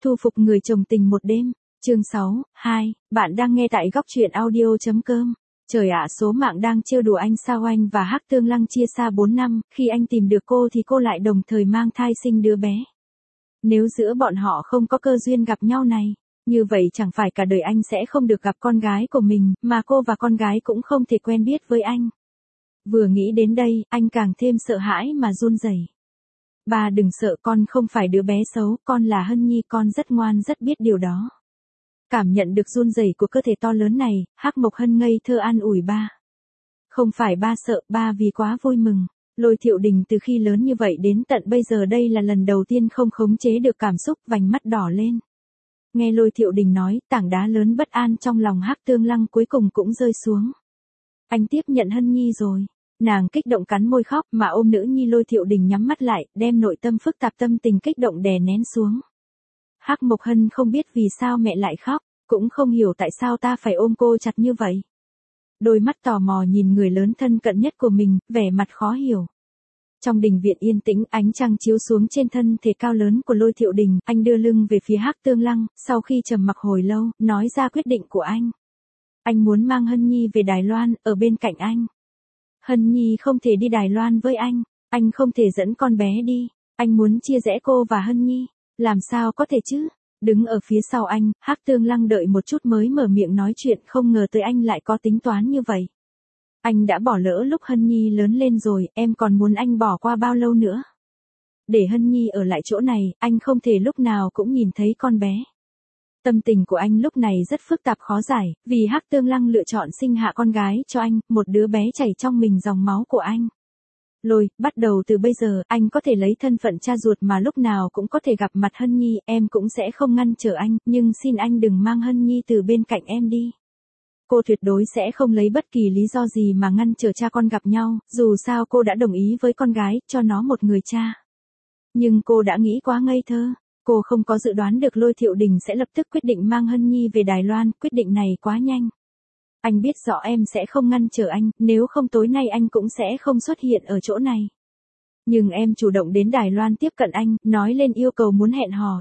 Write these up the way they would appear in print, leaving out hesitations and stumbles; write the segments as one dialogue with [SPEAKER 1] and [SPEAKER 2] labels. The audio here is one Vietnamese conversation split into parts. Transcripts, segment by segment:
[SPEAKER 1] Thu phục người chồng tình một đêm. Chương 6, 2, bạn đang nghe tại góc truyện audio.com. Trời ạ, số mạng đang trêu đùa anh sao anh và Hắc Tương Lăng chia xa 4 năm, khi anh tìm được cô thì cô lại đồng thời mang thai sinh đứa bé. Nếu giữa bọn họ không có cơ duyên gặp nhau này, như vậy chẳng phải cả đời anh sẽ không được gặp con gái của mình, mà cô và con gái cũng không thể quen biết với anh. Vừa nghĩ đến đây, anh càng thêm sợ hãi mà run rẩy. Ba đừng sợ, con không phải đứa bé xấu, con là Hân Nhi, con rất ngoan rất biết điều đó. Cảm nhận được run rẩy của cơ thể to lớn này, Hắc Mộc Hân ngây thơ an ủi ba. Không phải ba sợ, ba vì quá vui mừng. Lôi Thiệu Đình từ khi lớn như vậy đến tận bây giờ đây là lần đầu tiên không khống chế được cảm xúc, vành mắt đỏ lên. Nghe Lôi Thiệu Đình nói, tảng đá lớn bất an trong lòng Hắc Tương Lăng cuối cùng cũng rơi xuống. Anh tiếp nhận Hân Nhi rồi. Nàng kích động cắn môi khóc, mà ôm nữ nhi. Lôi Thiệu Đình nhắm mắt lại, đem nội tâm phức tạp tâm tình kích động đè nén xuống. Hắc Mộc Hân không biết vì sao mẹ lại khóc, cũng không hiểu tại sao ta phải ôm cô chặt như vậy. Đôi mắt tò mò nhìn người lớn thân cận nhất của mình, vẻ mặt khó hiểu. Trong đình viện yên tĩnh, ánh trăng chiếu xuống trên thân thể cao lớn của Lôi Thiệu Đình, anh đưa lưng về phía Hắc Tương Lăng, sau khi trầm mặc hồi lâu, nói ra quyết định của anh. Anh muốn mang Hân Nhi về Đài Loan, ở bên cạnh anh. Hân Nhi không thể đi Đài Loan với anh không thể dẫn con bé đi, anh muốn chia rẽ cô và Hân Nhi, làm sao có thể chứ? Đứng ở phía sau anh, Hắc Tương Lăng đợi một chút mới mở miệng nói chuyện, không ngờ tới anh lại có tính toán như vậy. Anh đã bỏ lỡ lúc Hân Nhi lớn lên rồi, em còn muốn anh bỏ qua bao lâu nữa? Để Hân Nhi ở lại chỗ này, anh không thể lúc nào cũng nhìn thấy con bé. Tâm tình của anh lúc này rất phức tạp khó giải, vì Hắc Tương Lăng lựa chọn sinh hạ con gái cho anh, một đứa bé chảy trong mình dòng máu của anh. Lôi, bắt đầu từ bây giờ, anh có thể lấy thân phận cha ruột mà lúc nào cũng có thể gặp mặt Hân Nhi, em cũng sẽ không ngăn trở anh, nhưng xin anh đừng mang Hân Nhi từ bên cạnh em đi. Cô tuyệt đối sẽ không lấy bất kỳ lý do gì mà ngăn trở cha con gặp nhau, dù sao cô đã đồng ý với con gái, cho nó một người cha. Nhưng cô đã nghĩ quá ngây thơ. Cô không có dự đoán được Lôi Thiệu Đình sẽ lập tức quyết định mang Hân Nhi về Đài Loan, quyết định này quá nhanh. Anh biết rõ em sẽ không ngăn trở anh, nếu không tối nay anh cũng sẽ không xuất hiện ở chỗ này. Nhưng em chủ động đến Đài Loan tiếp cận anh, nói lên yêu cầu muốn hẹn hò,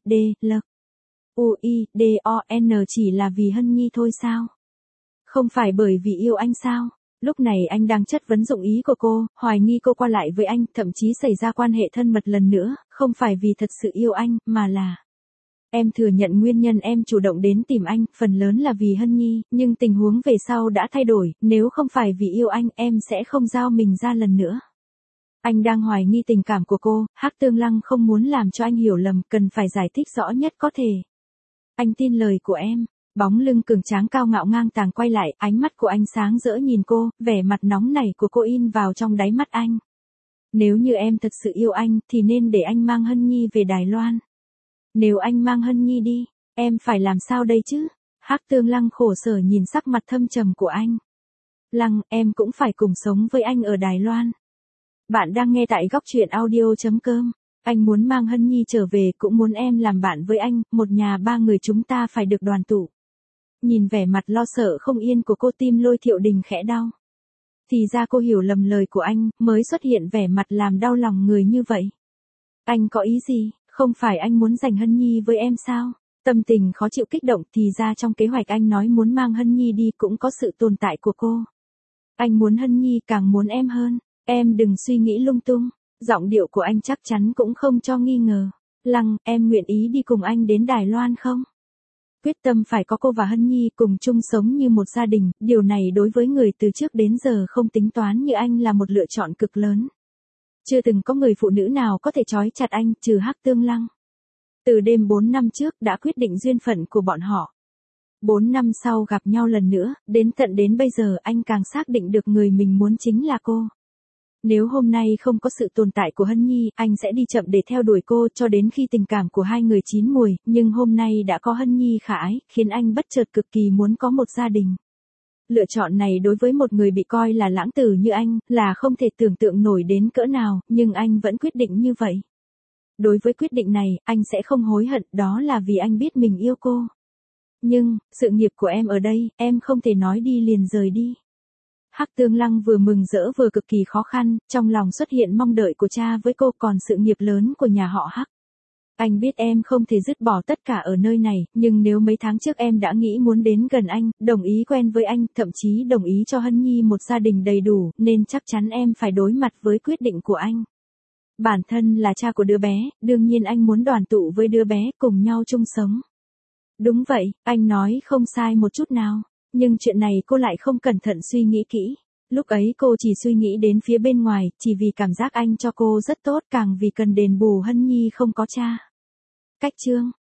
[SPEAKER 1] UIDON chỉ là vì Hân Nhi thôi sao? Không phải bởi vì yêu anh sao? Lúc này anh đang chất vấn dụng ý của cô, hoài nghi cô qua lại với anh, thậm chí xảy ra quan hệ thân mật lần nữa, không phải vì thật sự yêu anh, mà là... Em thừa nhận nguyên nhân em chủ động đến tìm anh, phần lớn là vì Hân Nhi, nhưng tình huống về sau đã thay đổi, nếu không phải vì yêu anh, em sẽ không giao mình ra lần nữa. Anh đang hoài nghi tình cảm của cô, Hắc Tương Lăng không muốn làm cho anh hiểu lầm, cần phải giải thích rõ nhất có thể. Anh tin lời của em. Bóng lưng cường tráng cao ngạo ngang tàng quay lại, ánh mắt của anh sáng rỡ nhìn cô, vẻ mặt nóng nảy của cô in vào trong đáy mắt anh. Nếu như em thật sự yêu anh, thì nên để anh mang Hân Nhi về Đài Loan. Nếu anh mang Hân Nhi đi, em phải làm sao đây chứ? Hắc Tương Lăng khổ sở nhìn sắc mặt thâm trầm của anh. Lăng, em cũng phải cùng sống với anh ở Đài Loan. Bạn đang nghe tại góc truyện audio.com. Anh muốn mang Hân Nhi trở về, cũng muốn em làm bạn với anh, một nhà ba người chúng ta phải được đoàn tụ. Nhìn vẻ mặt lo sợ không yên của cô, tim Lôi Thiệu Đình khẽ đau. Thì ra cô hiểu lầm lời của anh, mới xuất hiện vẻ mặt làm đau lòng người như vậy. Anh có ý gì, không phải anh muốn giành Hân Nhi với em sao? Tâm tình khó chịu kích động, thì ra trong kế hoạch anh nói muốn mang Hân Nhi đi cũng có sự tồn tại của cô. Anh muốn Hân Nhi càng muốn em hơn, em đừng suy nghĩ lung tung. Giọng điệu của anh chắc chắn cũng không cho nghi ngờ. Lăng, em nguyện ý đi cùng anh đến Đài Loan không? Quyết tâm phải có cô và Hân Nhi cùng chung sống như một gia đình, điều này đối với người từ trước đến giờ không tính toán như anh là một lựa chọn cực lớn. Chưa từng có người phụ nữ nào có thể trói chặt anh, trừ Hắc Tương Lăng. Từ đêm 4 năm trước đã quyết định duyên phận của bọn họ. 4 năm sau gặp nhau lần nữa, đến tận đến bây giờ anh càng xác định được người mình muốn chính là cô. Nếu hôm nay không có sự tồn tại của Hân Nhi, anh sẽ đi chậm để theo đuổi cô cho đến khi tình cảm của hai người chín mùi, nhưng hôm nay đã có Hân Nhi khả ái, khiến anh bất chợt cực kỳ muốn có một gia đình. Lựa chọn này đối với một người bị coi là lãng tử như anh, là không thể tưởng tượng nổi đến cỡ nào, nhưng anh vẫn quyết định như vậy. Đối với quyết định này, anh sẽ không hối hận, đó là vì anh biết mình yêu cô. Nhưng, sự nghiệp của em ở đây, em không thể nói đi liền rời đi. Hắc Tương Lăng vừa mừng rỡ vừa cực kỳ khó khăn, trong lòng xuất hiện mong đợi của cha với cô, còn sự nghiệp lớn của nhà họ Hắc. Anh biết em không thể dứt bỏ tất cả ở nơi này, nhưng nếu mấy tháng trước em đã nghĩ muốn đến gần anh, đồng ý quen với anh, thậm chí đồng ý cho Hân Nhi một gia đình đầy đủ, nên chắc chắn em phải đối mặt với quyết định của anh. Bản thân là cha của đứa bé, đương nhiên anh muốn đoàn tụ với đứa bé, cùng nhau chung sống. Đúng vậy, anh nói không sai một chút nào. Nhưng chuyện này cô lại không cẩn thận suy nghĩ kỹ. Lúc ấy cô chỉ suy nghĩ đến phía bên ngoài, chỉ vì cảm giác anh cho cô rất tốt, càng vì cần đền bù Hân Nhi không có cha. Cách chương